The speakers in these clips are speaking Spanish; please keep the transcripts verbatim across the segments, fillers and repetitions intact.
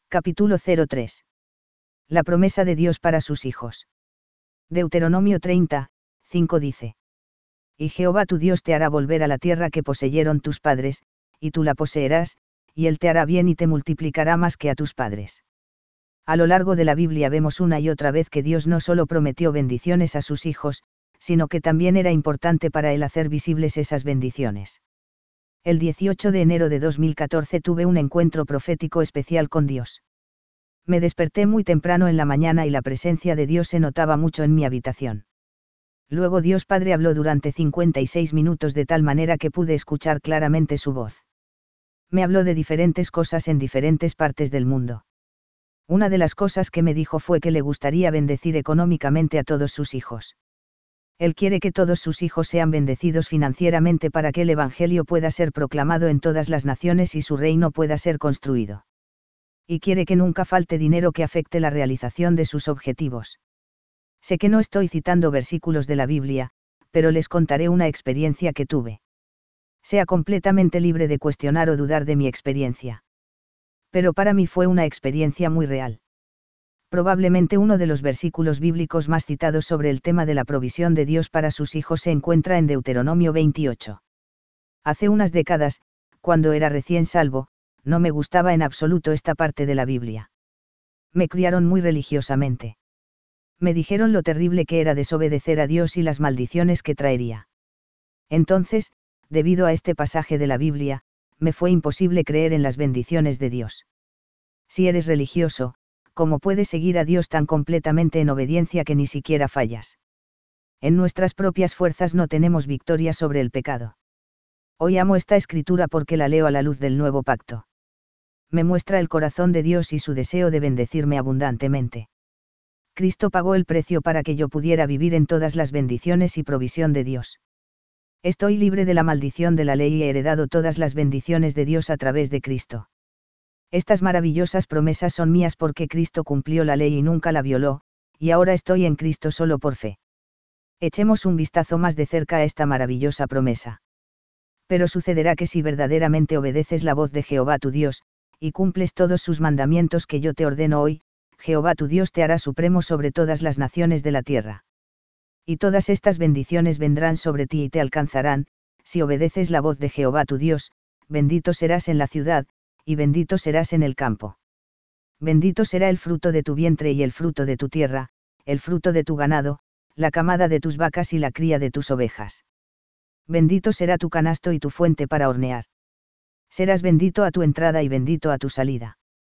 Capítulo cero tres. La promesa de Dios para sus hijos. Deuteronomio treinta, cinco dice. Y Jehová tu Dios te hará volver a la tierra que poseyeron tus padres, y tú la poseerás, y él te hará bien y te multiplicará más que a tus padres. A lo largo de la Biblia vemos una y otra vez que Dios no solo prometió bendiciones a sus hijos, sino que también era importante para él hacer visibles esas bendiciones. El dieciocho de enero de dos mil catorce tuve un encuentro profético especial con Dios. Me desperté muy temprano en la mañana y la presencia de Dios se notaba mucho en mi habitación. Luego Dios Padre habló durante cincuenta y seis minutos de tal manera que pude escuchar claramente su voz. Me habló de diferentes cosas en diferentes partes del mundo. Una de las cosas que me dijo fue que le gustaría bendecir económicamente a todos sus hijos. Él quiere que todos sus hijos sean bendecidos financieramente para que el Evangelio pueda ser proclamado en todas las naciones y su reino pueda ser construido. Y quiere que nunca falte dinero que afecte la realización de sus objetivos. Sé que no estoy citando versículos de la Biblia, pero les contaré una experiencia que tuve. Sea completamente libre de cuestionar o dudar de mi experiencia. Pero para mí fue una experiencia muy real. Probablemente uno de los versículos bíblicos más citados sobre el tema de la provisión de Dios para sus hijos se encuentra en Deuteronomio veintiocho. Hace unas décadas, cuando era recién salvo, no me gustaba en absoluto esta parte de la Biblia. Me criaron muy religiosamente. Me dijeron lo terrible que era desobedecer a Dios y las maldiciones que traería. Entonces, debido a este pasaje de la Biblia, me fue imposible creer en las bendiciones de Dios. Si eres religioso, ¿cómo puedes seguir a Dios tan completamente en obediencia que ni siquiera fallas? En nuestras propias fuerzas no tenemos victoria sobre el pecado. Hoy amo esta escritura porque la leo a la luz del nuevo pacto. Me muestra el corazón de Dios y su deseo de bendecirme abundantemente. Cristo pagó el precio para que yo pudiera vivir en todas las bendiciones y provisión de Dios. Estoy libre de la maldición de la ley y he heredado todas las bendiciones de Dios a través de Cristo. Estas maravillosas promesas son mías porque Cristo cumplió la ley y nunca la violó, y ahora estoy en Cristo solo por fe. Echemos un vistazo más de cerca a esta maravillosa promesa. Pero sucederá que si verdaderamente obedeces la voz de Jehová tu Dios, y cumples todos sus mandamientos que yo te ordeno hoy, Jehová tu Dios te hará supremo sobre todas las naciones de la tierra. Y todas estas bendiciones vendrán sobre ti y te alcanzarán, si obedeces la voz de Jehová tu Dios, bendito serás en la ciudad, y bendito serás en el campo. Bendito será el fruto de tu vientre y el fruto de tu tierra, el fruto de tu ganado, la camada de tus vacas y la cría de tus ovejas. Bendito será tu canasto y tu fuente para hornear. Serás bendito a tu entrada y bendito a tu salida.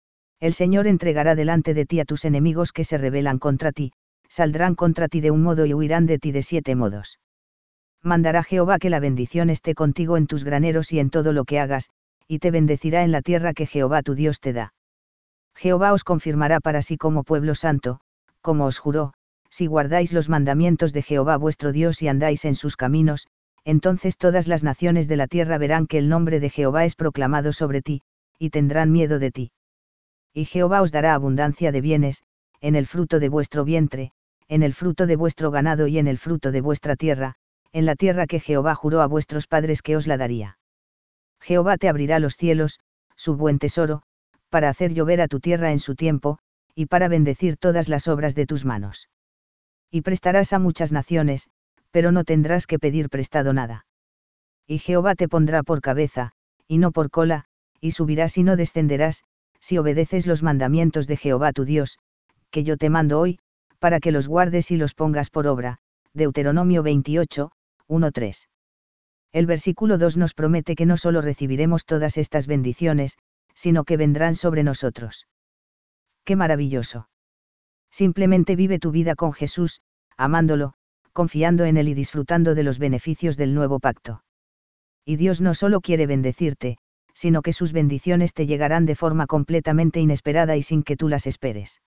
El Señor entregará delante de ti a tus enemigos que se rebelan contra ti, saldrán contra ti de un modo y huirán de ti de siete modos. Mandará Jehová que la bendición esté contigo en tus graneros y en todo lo que hagas, y te bendecirá en la tierra que Jehová tu Dios te da. Jehová os confirmará para sí como pueblo santo, como os juró, si guardáis los mandamientos de Jehová vuestro Dios y andáis en sus caminos, entonces todas las naciones de la tierra verán que el nombre de Jehová es proclamado sobre ti, y tendrán miedo de ti. Y Jehová os dará abundancia de bienes, en el fruto de vuestro vientre, en el fruto de vuestro ganado y en el fruto de vuestra tierra, en la tierra que Jehová juró a vuestros padres que os la daría. Jehová te abrirá los cielos, su buen tesoro, para hacer llover a tu tierra en su tiempo, y para bendecir todas las obras de tus manos. Y prestarás a muchas naciones, pero no tendrás que pedir prestado nada. Y Jehová te pondrá por cabeza, y no por cola, y subirás y no descenderás, si obedeces los mandamientos de Jehová tu Dios, que yo te mando hoy, para que los guardes y los pongas por obra. Deuteronomio veintiocho, uno tres. El versículo dos nos promete que no solo recibiremos todas estas bendiciones, sino que vendrán sobre nosotros. ¡Qué maravilloso! Simplemente vive tu vida con Jesús, amándolo, confiando en Él y disfrutando de los beneficios del nuevo pacto. Y Dios no solo quiere bendecirte, sino que sus bendiciones te llegarán de forma completamente inesperada y sin que tú las esperes.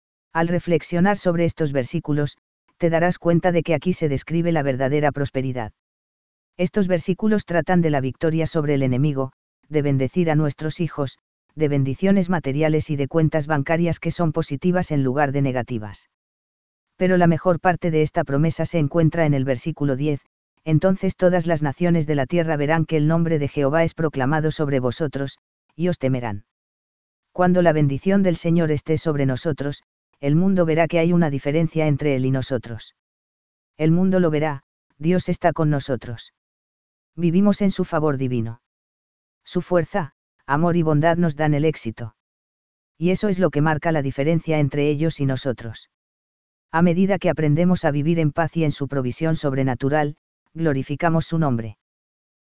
Al reflexionar sobre estos versículos, te darás cuenta de que aquí se describe la verdadera prosperidad. Estos versículos tratan de la victoria sobre el enemigo, de bendecir a nuestros hijos, de bendiciones materiales y de cuentas bancarias que son positivas en lugar de negativas. Pero la mejor parte de esta promesa se encuentra en el versículo diez, entonces todas las naciones de la tierra verán que el nombre de Jehová es proclamado sobre vosotros, y os temerán. Cuando la bendición del Señor esté sobre nosotros, el mundo verá que hay una diferencia entre Él y nosotros. El mundo lo verá, Dios está con nosotros. Vivimos en su favor divino. Su fuerza, amor y bondad nos dan el éxito. Y eso es lo que marca la diferencia entre ellos y nosotros. A medida que aprendemos a vivir en paz y en su provisión sobrenatural, glorificamos su nombre.